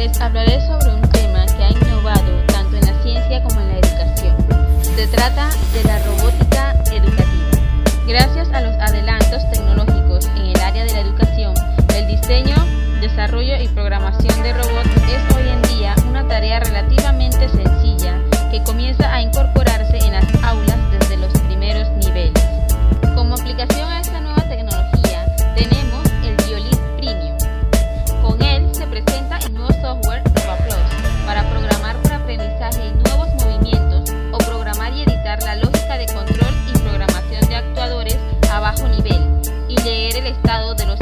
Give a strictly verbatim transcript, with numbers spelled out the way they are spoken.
Les hablaré sobre un tema que ha innovado tanto en la ciencia como en la educación. Se trata de la robótica educativa. Gracias a los adelantos tecnológicos en el área de la educación, el diseño, desarrollo y programación de robots es hoy en día una tarea relativamente sencilla que comienza a incorporarse en las aulas desde los primeros niveles. Como aplicación a esta nueva tecnología, tenemos el Violin Premium. Con él se presenta el nuevo software RoboPlus para programar por aprendizaje nuevos movimientos o programar y editar la lógica de control y programación de actuadores a bajo nivel y leer el estado de los